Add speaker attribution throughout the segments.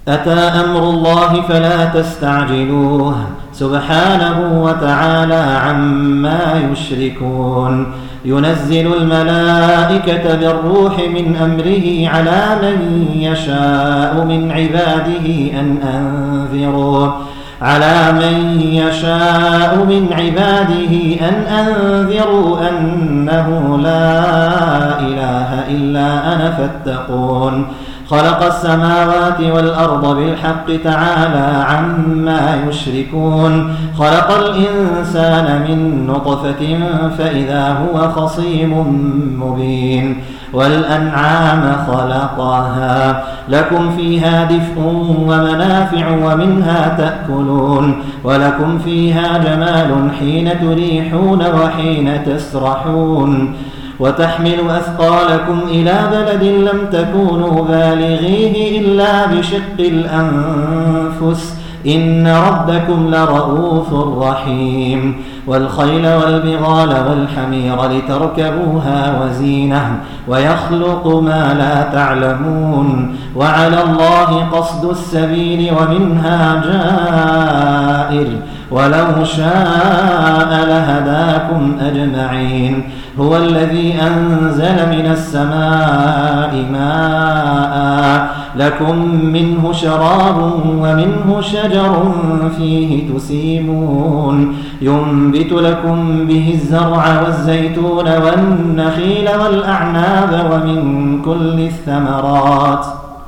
Speaker 1: أتى أمر الله فلا تستعجلوه سبحانه وتعالى عما يشركون. ينزل الملائكة بالروح من أمره على من يشاء من عباده أن أنذروا أنه لا إله إلا أنا فاتقون. خلق السماوات والأرض بالحق تعالى عما يشركون. خلق الإنسان من نطفة فإذا هو خصيم مبين. والأنعام خلقها لكم فيها دفء ومنافع ومنها تأكلون ولكم فيها جمال حين تريحون وحين تسرحون. وتحمل أثقالكم إلى بلد لم تكونوا بالغيه إلا بشق الأنفس إن ربكم لرؤوف رحيم. والخيل والبغال والحمير لتركبوها وزينة ويخلق ما لا تعلمون. وعلى الله قصد السبيل ومنها جائر ولو شاء لهداكم أجمعين. هو الذي أنزل من السماء ماء لكم منه شراب ومنه شجر فيه تسيمون. ينبت لكم به الزرع والزيتون والنخيل والأعناب ومن كل الثمرات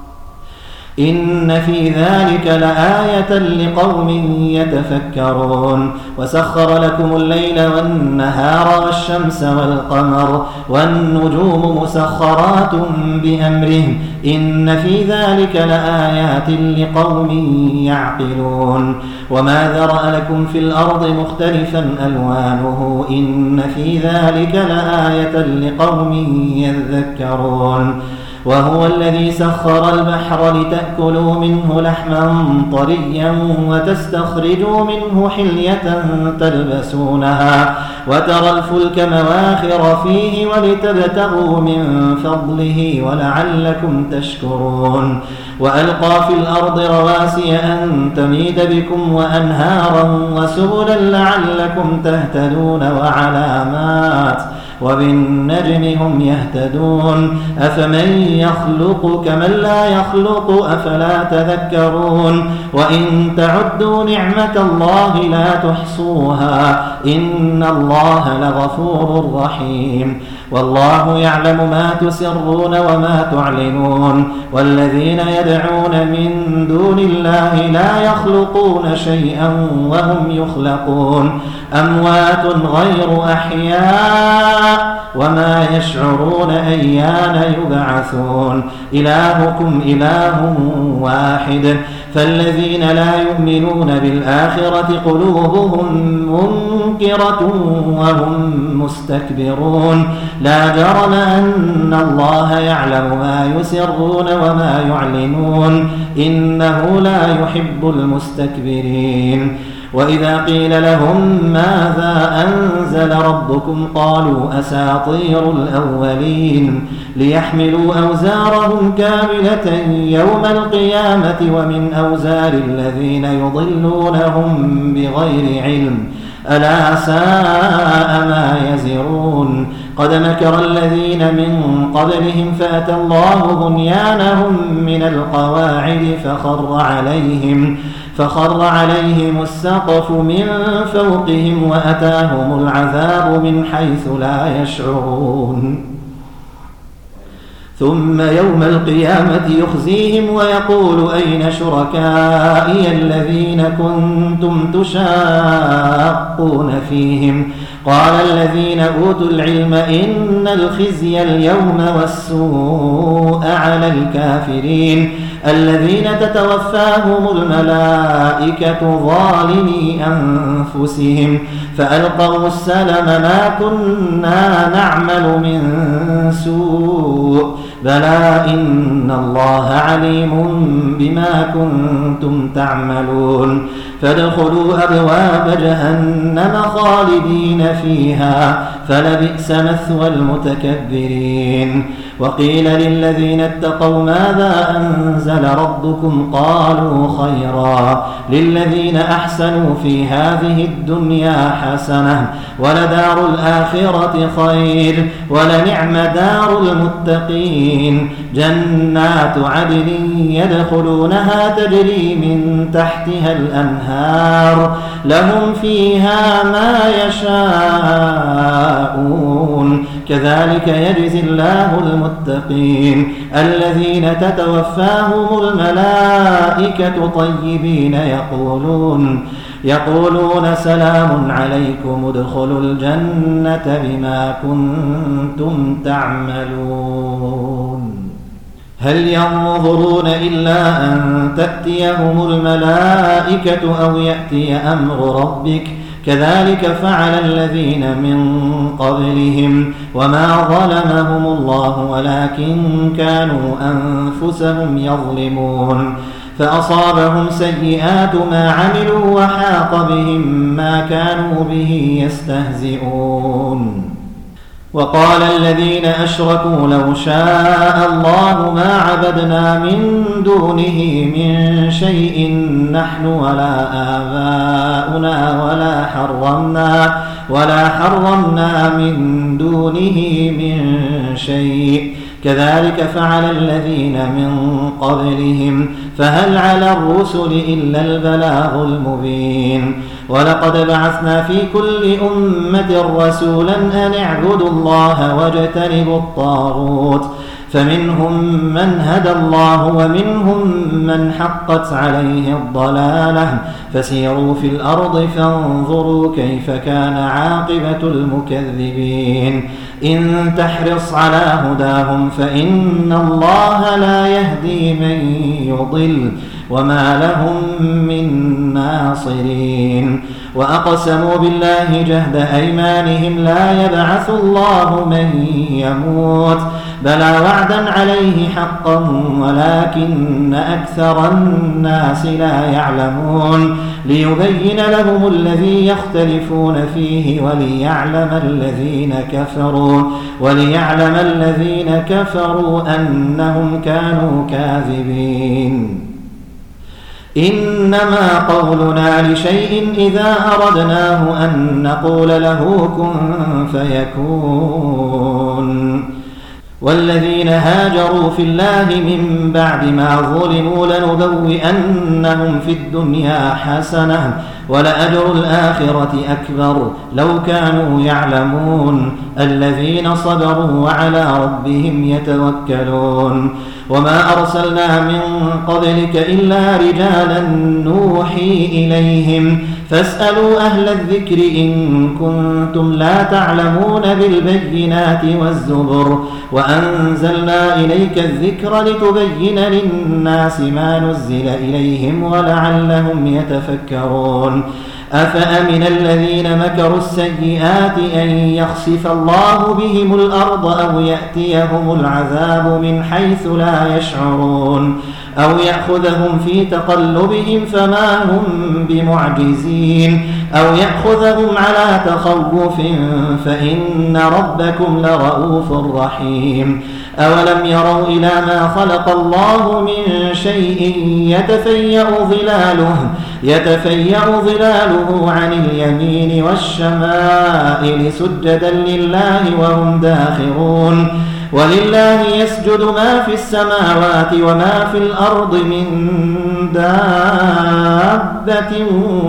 Speaker 1: إن في ذلك لآية لقوم يتفكرون. وسخر لكم الليل والنهار والشمس والقمر والنجوم مسخرات بأمره إن في ذلك لآيات لقوم يعقلون. وما ذرأ لكم في الأرض مختلفا ألوانه إن في ذلك لآية لقوم يذكرون. وهو الذي سخر البحر لتأكلوا منه لحما طريا وتستخرجوا منه حلية تلبسونها وترى الفلك مواخر فيه ولتبتغوا من فضله ولعلكم تشكرون. وألقى في الأرض رواسي أن تميد بكم وأنهارا وسبلا لعلكم تهتدون وعلامات وبالنجم هم يهتدون. أفمن يخلق كمن لا يخلق أفلا تذكرون. وإن تعدوا نعمة الله لا تحصوها إن الله لغفور رحيم. والله يعلم ما تسرون وما تعلنون. والذين يدعون من دون الله لا يخلقون شيئا وهم يخلقون أموات غير أحياء وما يشعرون أيان يبعثون. إلهكم إله واحد فالذين لا يؤمنون بالآخرة قلوبهم منكرة وهم مستكبرون. لا جرم أن الله يعلم ما يسرون وما يعلنون إنه لا يحب المستكبرين. وإذا قيل لهم ماذا أنزل ربكم قالوا أساطير الأولين ليحملوا أوزارهم كاملة يوم القيامة ومن أوزار الذين يضلونهم بغير علم ألا ساء ما يزرون. قد مكر الذين من قبلهم فأتى الله بنيانهم من القواعد فخر عليهم السقف من فوقهم وأتاهم العذاب من حيث لا يشعرون. ثم يوم القيامة يخزيهم ويقول أين شركائي الذين كنتم تشاقون فيهم قال الذين أوتوا العلم إن الخزي اليوم والسوء على الكافرين الذين تتوفاهم الملائكة ظالمي أنفسهم فألقوا السلم ما كنا نعمل من سوء بلى إن الله عليم بما كنتم فادخلوا أبواب جهنم خالدين فيها فلبئس مثوى المتكبرين. وقيل للذين اتقوا ماذا أنزل ربكم قالوا خيرا للذين أحسنوا في هذه الدنيا حسنة ولدار الآخرة خير ولنعم دار المتقين جنات عدن يدخلونها تجري من تحتها الأنهار لهم فيها ما يشاءون كذلك يجزي الله المتقين الذين تتوفاهم الملائكة طيبين يقولون سلام عليكم ادخلوا الجنة بما كنتم تعملون. هل ينظرون إلا أن تأتيهم الملائكة أو يأتي أمر ربك كذلك فعل الذين من قبلهم وما ظلمهم الله ولكن كانوا أنفسهم يظلمون فأصابهم سيئات ما عملوا وحاق بهم ما كانوا به يستهزئون. وقال الذين أشركوا لو شاء الله ما عبدنا من دونه من شيء نحن ولا آباؤنا ولا حرمنا من دونه من شيء كذلك فعل الذين من قبلهم فهل على الرسل إلا البلاغ المبين. ولقد بعثنا في كل أمة رسولا أن اعبدوا الله واجتنبوا الطاغوت فمنهم من هدى الله ومنهم من حقت عليه الضلالة فسيروا في الأرض فانظروا كيف كان عاقبة المكذبين. إن تحرص على هداهم فإن الله لا يهدي من يضل وما لهم من ناصرين. وأقسموا بالله جهد أيمانهم لا يبعث الله من يموت بلى وعدا عليه حقا ولكن أكثر الناس لا يعلمون ليبين لهم الذي يختلفون فيه وليعلم الذين كفروا أنهم كانوا كاذبين. إنما قولنا لشيء إذا أردناه أن نقول له كن فيكون. والذين هاجروا في الله من بعد ما ظلموا لنبوئنهم في الدنيا حسنة ولأجر الآخرة أكبر لو كانوا يعلمون الذين صبروا وعلى ربهم يتوكلون. وما أرسلنا من قبلك إلا رجالا نوحي إليهم فاسألوا أهل الذكر إن كنتم لا تعلمون بالبينات والزبر وأنزلنا إليك الذكر لتبين للناس ما نزل إليهم ولعلهم يتفكرون. أفأمن الذين مكروا السيئات أن يخسف الله بهم الأرض أو يأتيهم العذاب من حيث لا يشعرون أو يأخذهم في تقلبهم فما هم بمعجزين أو يأخذهم على تخوف فإن ربكم لرؤوف رحيم. أولم يروا إلى ما خلق الله من شيء يتفيأ ظلاله عن اليمين والشمائل سجدا لله وهم داخرون. ولله يسجد ما في السماوات وما في الأرض من دابة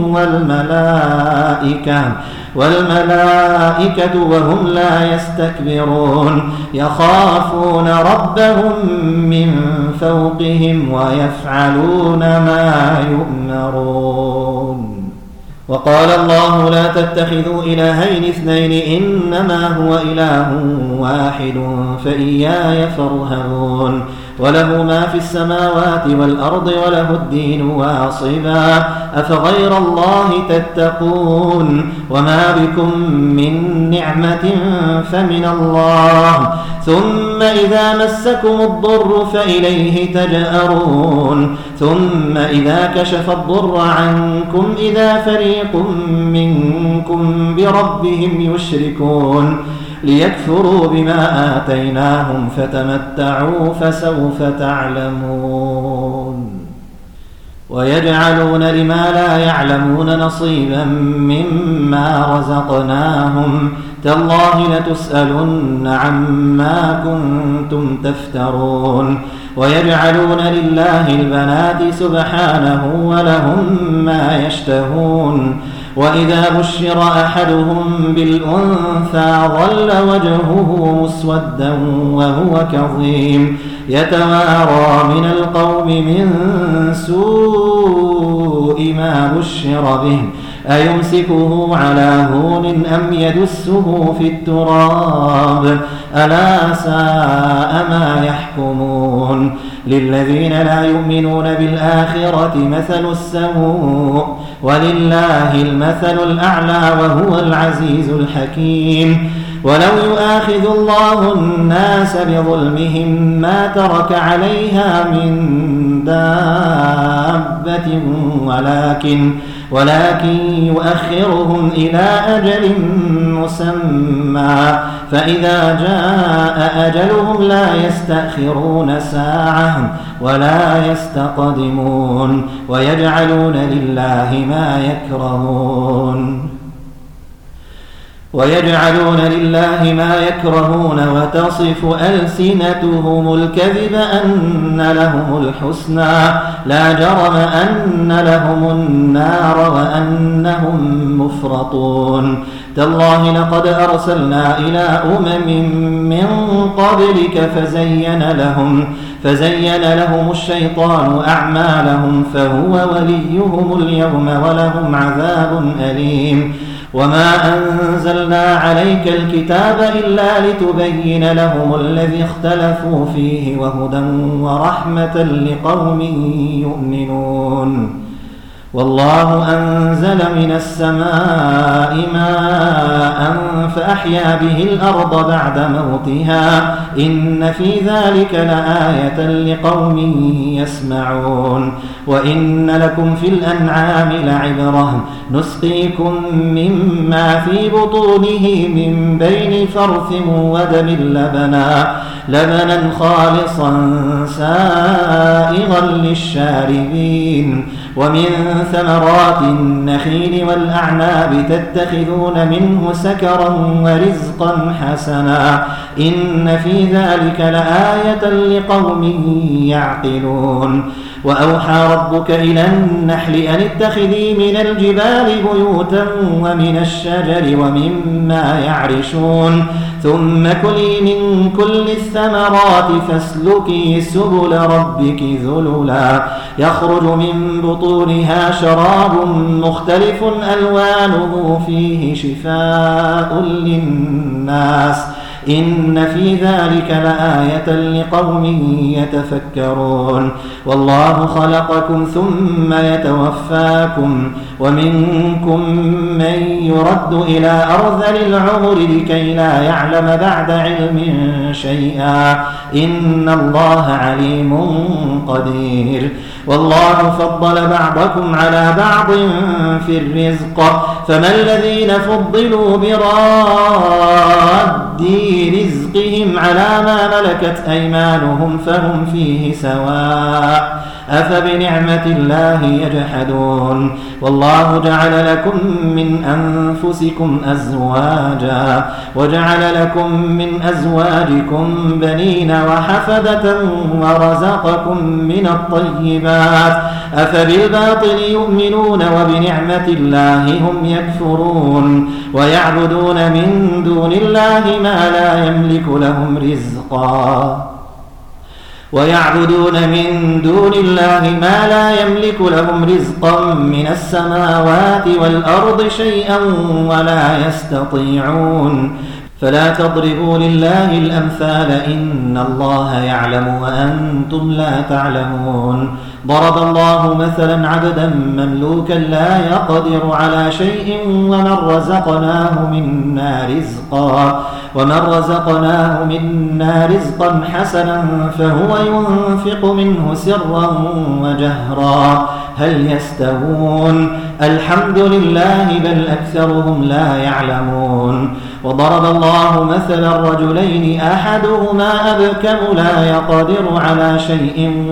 Speaker 1: والملائكة وهم لا يستكبرون يخافون ربهم من فوقهم ويفعلون ما يؤمرون. وقال الله لا تتخذوا إلهين اثنين إنما هو إله واحد فإياي فارهبون. وله ما في السماوات والأرض وله الدين واصبا أفغير الله تتقون وما بكم من نعمة فمن الله ثم إذا مسكم الضر فإليه تجأرون ثم إذا كشف الضر عنكم إذا فريق منكم بربهم يشركون ليكفروا بما آتيناهم فتمتعوا فسوف تعلمون ويجعلون لما لا يعلمون نصيبا مما رزقناهم تالله لتسألن عما كنتم تفترون ويجعلون لله البنات سبحانه ولهم ما يشتهون وإذا بشر أحدهم بالأنثى ظل وجهه مسودا وهو كظيم يتوارى من القوم من سوء ما بشر به أيمسكه على هون أم يدسه في التراب ألا ساء ما يحكمون للذين لا يؤمنون بالآخرة مثل السوء ولله المثل الأعلى وهو العزيز الحكيم ولو يؤاخذ الله الناس بظلمهم ما ترك عليها من دابة ولكن يؤخرهم إلى أجل مسمى فإذا جاء أجلهم لا يستأخرون ساعة ولا يستقدمون ويجعلون لله ما يكرهون وتصف ألسنتهم الكذب أن لهم الحسنى لا جرم أن لهم النار وأنهم مفرطون تالله لقد أرسلنا إلى من قبلك فزين لهم الشيطان أعمالهم فهو وليهم اليوم ولهم عذاب أليم وما أنزلنا عليك الكتاب إلا لتبين لهم الذي اختلفوا فيه وهدى ورحمة لقوم يؤمنون والله أنزل من السماء ماء فأحيا به الأرض بعد موتها إن في ذلك لآية لقوم يسمعون وإن لكم في الأنعام لعبرة نسقيكم مما في بطونه من بين فرث ودم لبنا خالصا سائغا للشاربين ومن ثمرات النخيل والأعناب تتخذون منه سكرا ورزقا حسنا إن في ذلك لآية لقوم يعقلون وأوحى ربك إلى النحل أن اتخذي من الجبال بيوتا ومن الشجر ومما يعرشون ثم كلي من كل الثمرات فاسلكي سبل ربك ذللا يخرج من بطونها شراب مختلف ألوانه فيه شفاء للناس إن في ذلك لآية لقوم يتفكرون والله خلقكم ثم يتوفاكم ومنكم من يرد إلى أرذل العمر لكي لا يعلم بعد علم شيئا إن الله عليم قدير والله فضل بعضكم على بعض في الرزق فما الذين فضلوا براد رزقهم على ما ملكت أيمانهم فهم فيه سواء أفبنعمة الله يجحدون والله جعل لكم من أنفسكم أزواجا وجعل لكم من أزواجكم بنين وحفدة ورزقكم من الطيبات أفبالباطل يؤمنون وبنعمة الله هم يكفرون ويعبدون من دون الله ما لا يملك لهم رزقا من السماوات والأرض شيئا ولا يستطيعون فلا تضربوا لله الأمثال إن الله يعلم وأنتم لا تعلمون ضرب الله مثلا عبدا مملوكا لا يقدر على شيء ومن رزقناه منا رزقا حسنا فهو ينفق منه سرا وجهرا هل يستوون الحمد لله بل أكثرهم لا يعلمون وضرب الله مثلا رجلين أحدهما أبكم لا يقدر على شيء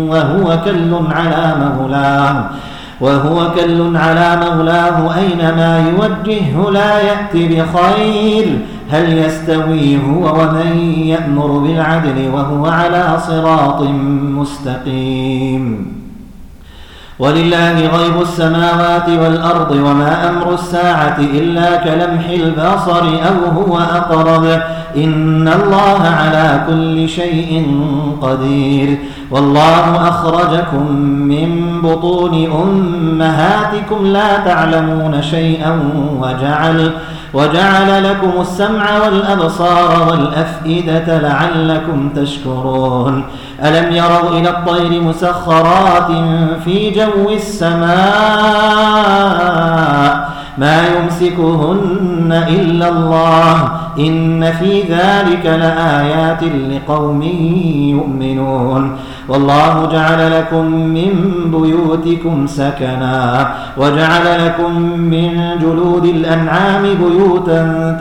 Speaker 1: وهو كل على مولاه أينما يوجهه لا يأتي بخير هل يستوي هو ومن يأمر بالعدل وهو على صراط مستقيم ولله غيب السماوات والأرض وما أمر الساعة إلا كلمح البصر أو هو أقرب إن الله على كل شيء قدير والله أخرجكم من بطون أمهاتكم لا تعلمون شيئا وجعل لكم السمع والأبصار والأفئدة لعلكم تشكرون ألم يروا إلى الطير مسخرات في جو السماء ما يمسكهن إلا الله إن في ذلك لآيات لقوم يؤمنون والله جعل لكم من بيوتكم سكنا وجعل لكم من جلود الأنعام بيوتا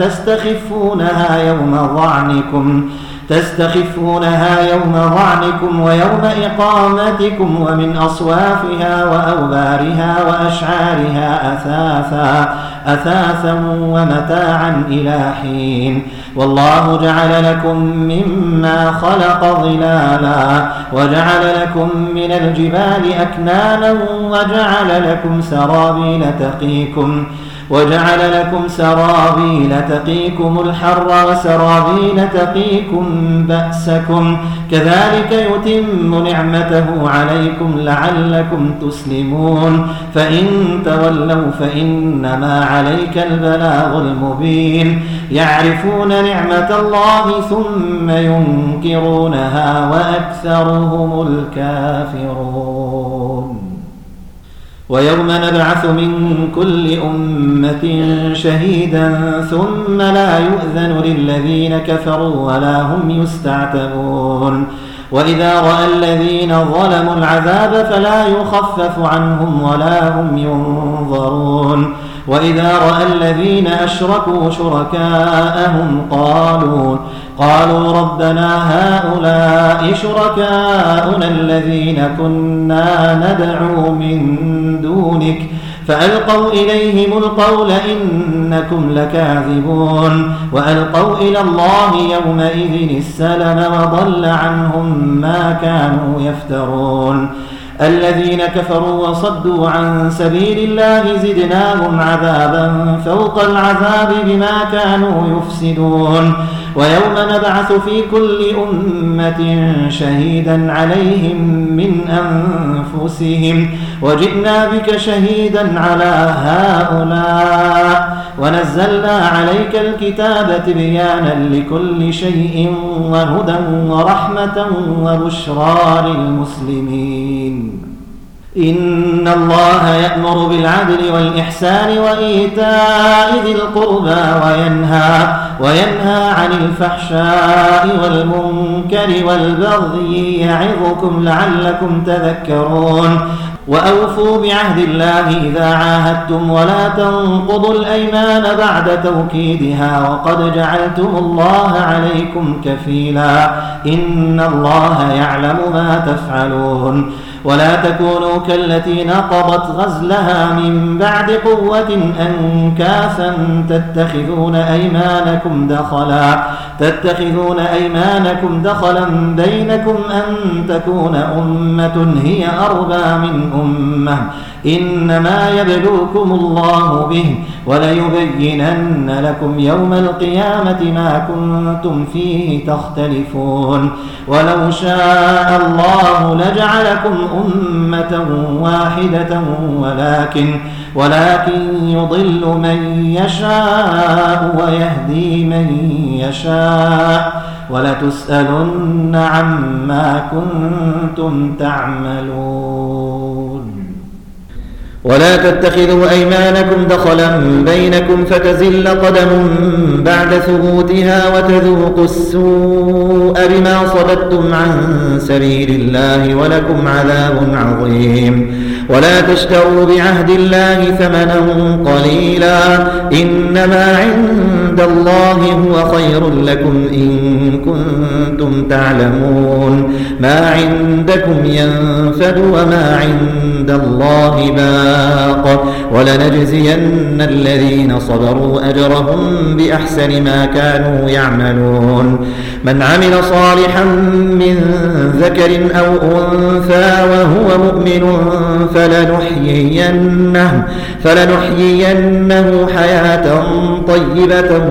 Speaker 1: تستخفونها يوم ظعنكم ويوم إقامتكم ومن أصوافها وأوبارها وأشعارها أثاثا ومتاعا إلى حين والله جعل لكم مما خلق ظلالا وجعل لكم من الجبال أكنانا وجعل لكم سرابيل تقيكم الحر وسرابيل تقيكم بأسكم كذلك يتم نعمته عليكم لعلكم تسلمون فإن تولوا فإنما عليك البلاغ المبين يعرفون نعمة الله ثم ينكرونها وأكثرهم الكافرون ويوم نبعث من كل أمة شهيدا ثم لا يؤذن للذين كفروا ولا هم يستعتبون وإذا رأى الذين ظلموا العذاب فلا يخفف عنهم ولا هم ينظرون وإذا رأى الذين أشركوا شركاءهم قالوا ربنا هؤلاء شركاؤنا الذين كنا ندعو من دونك فألقوا إليهم القول إنكم لكاذبون وألقوا إلى الله يومئذ السلم وضل عنهم ما كانوا يفترون الذين كفروا وصدوا عن سبيل الله زدناهم عذابا فوق العذاب بما كانوا يفسدون ويوم نبعث في كل أمة شهيدا عليهم من أنفسهم وجئنا بك شهيدا على هؤلاء ونزلنا عليك الكتاب تبيانا لكل شيء وهدى ورحمة وبشرى للمسلمين إن الله يأمر بالعدل والإحسان وإيتاء ذي القربى وينهى عن الفحشاء والمنكر والبغي يعظكم لعلكم تذكرون وأوفوا بعهد الله إذا عاهدتم ولا تنقضوا الأيمان بعد توكيدها وقد جعلتم الله عليكم كفيلا إن الله يعلم ما تفعلون ولا تكونوا كالتي نقضت غزلها من بعد قوة أنكاثا تتخذون أيمانكم دخلا بينكم أن تكون أمة هي أربى من أمة إنما يبلوكم الله به وليبينن لكم يوم القيامة ما كنتم فيه تختلفون ولو شاء الله لجعلكم أمة واحدة ولكن يضل من يشاء ويهدي من يشاء ولتسألن عما كنتم تعملون ولا تتخذوا أيمانكم دخلا بينكم فتزل قدم بعد ثبوتها وتذوقوا السوء بما صددتم عن سبيل الله ولكم عذاب عظيم ولا تشتروا بعهد الله ثمنا قليلا إنما عند الله هو خير لكم إن كنتم تعلمون ما عندكم ينفد وما عند الله باق ولنجزين الذين صبروا أجرهم بأحسن ما كانوا يعملون من عمل صالحا من ذكر أو أنثى وهو مؤمن فلنحيينه حياة طيبة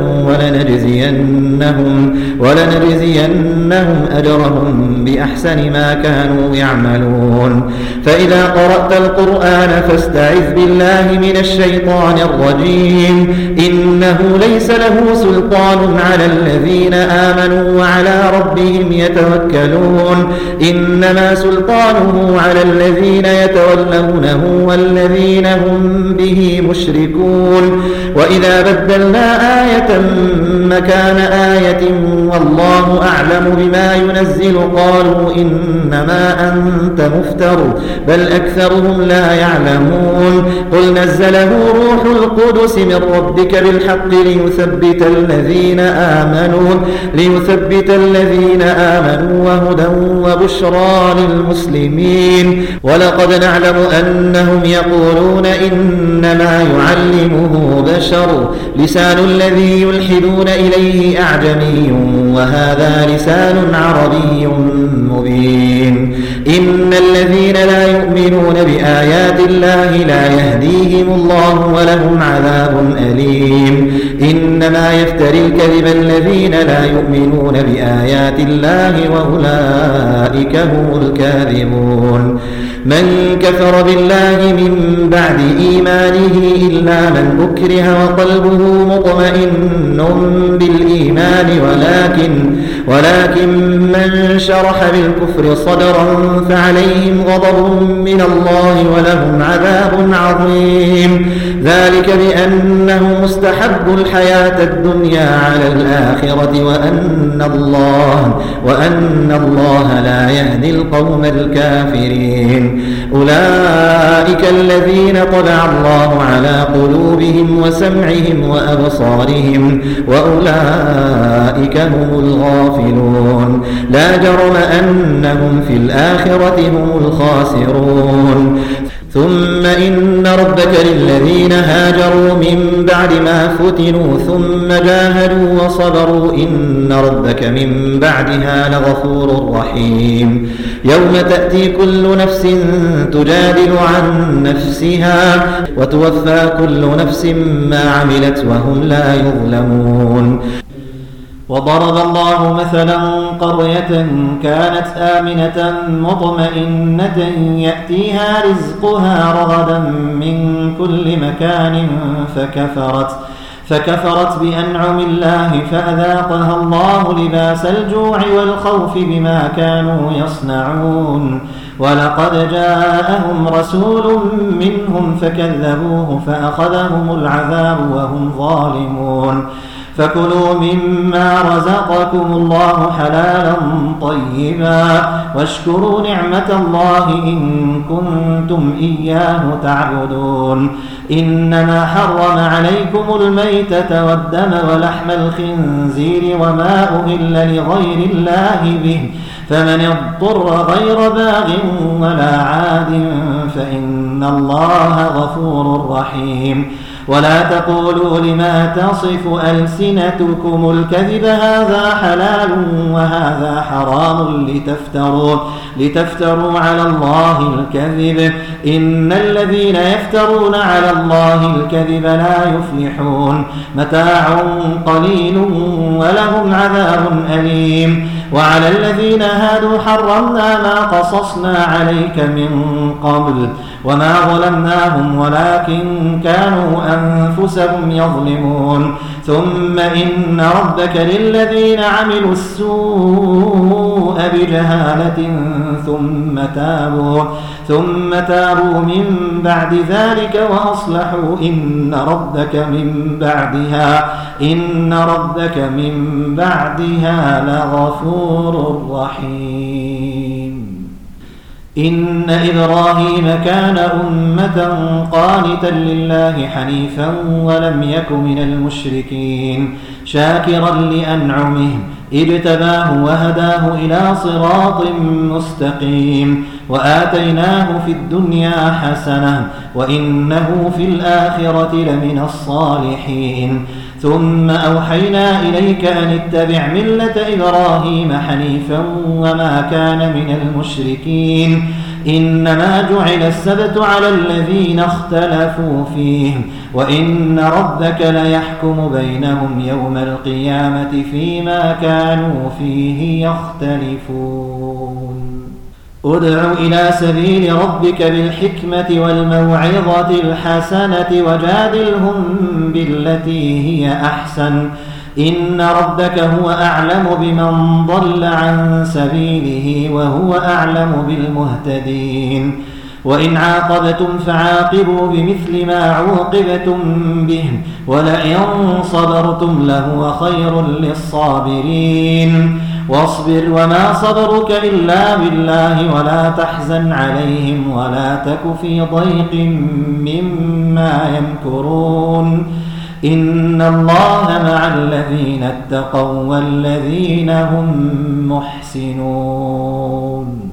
Speaker 1: ولنجزينهم أجرهم بأحسن ما كانوا يعملون فإذا قرأت القرآن فاستعذ بالله من الشيطان الرجيم إنه ليس له سلطان على الذين آمنوا وعلى ربهم يتوكلون إنما سلطانه على الذين يتولونه والذين هم به مشركون وإذا بدلنا آية مكان آية والله أعلم بما ينزل قالوا إنما أنت مفتر بل أكثرهم لا يعلمون قل نزله روح القدس من ربك بالحق ليثبت الذين آمنوا وهدى وبشرى للمسلمين ولقد نعلم أنهم يقولون إنما يعلمه بشر لسان الذي يلحدون إليه أعجمي وهذا لسان عربي مبين إن الذين لا يؤمنون بآيات الله لا يهديهم الله ولهم عذاب أليم إنما يفتري الكذب الذين لا يؤمنون بآيات الله وأولئك هم الكاذبون من كفر بالله من بعد إيمانه إلا من أكره وقلبه مطمئن بالإيمان ولكن من شرح بالكفر صدرا فعليهم غضب من الله ولهم عذاب عظيم ذلك بأنه مستحب الحياة الدنيا على الآخرة وأن الله لا يهدي القوم الكافرين أولئك الذين طبع الله على قلوبهم وسمعهم وأبصارهم وأولئك هم الغافلون لا جرم أنهم في الآخرة هم الخاسرون ثم إن ربك للذين هاجروا من بعد ما فتنوا ثم جاهدوا وصبروا إن ربك من بعدها لغفور رحيم يوم تأتي كل نفس تجادل عن نفسها وتوفى كل نفس ما عملت وهم لا يظلمون وضرب الله مثلا قرية كانت آمنة مطمئنة يأتيها رزقها رغدا من كل مكان فكفرت بأنعم الله فأذاقها الله لباس الجوع والخوف بما كانوا يصنعون ولقد جاءهم رسول منهم فكذبوه فأخذهم العذاب وهم ظالمون فكلوا مما رزقكم الله حلالا طيبا واشكروا نعمة الله إن كنتم إياه تعبدون إنما حرم عليكم الميتة والدم ولحم الخنزير وما أهل لغير الله به فمن اضطر غير باغ ولا عاد فإن الله غفور رحيم ولا تقولوا لما تصف ألسنتكم الكذب هذا حلال وهذا حرام لتفتروا على الله الكذب إن الذين يفترون على الله الكذب لا يفلحون متاع قليل ولهم عذاب أليم وعلى الذين هادوا حرمنا ما قصصنا عليك من قبل وما ظلمناهم ولكن كانوا أنفسهم يظلمون ثم إن ربك للذين عملوا السوء بجهالة ثم تابوا من بعد ذلك وأصلحوا إن ربك من بعدها لغفور رحيم إن إبراهيم كان أمة قانتا لله حنيفا ولم يك من المشركين شاكرا لأنعمه اجتباه وهداه إلى صراط مستقيم وآتيناه في الدنيا حسنة وإنه في الآخرة لمن الصالحين ثم أوحينا إليك أن اتبع ملة إبراهيم حنيفا وما كان من المشركين إنما جعل السبت على الذين اختلفوا فيه وإن ربك ليحكم بينهم يوم القيامة فيما كانوا فيه يختلفون ادع إلى سبيل ربك بالحكمة والموعظة الحسنة وجادلهم بالتي هي أحسن إن ربك هو أعلم بمن ضل عن سبيله وهو أعلم بالمهتدين وإن عاقبتم فعاقبوا بمثل ما عوقبتم به ولئن صبرتم لهو خير للصابرين واصبر وما صبرك إلا بالله ولا تحزن عليهم ولا تك في ضيق مما يمكرون إن الله مع الذين اتقوا والذين هم محسنون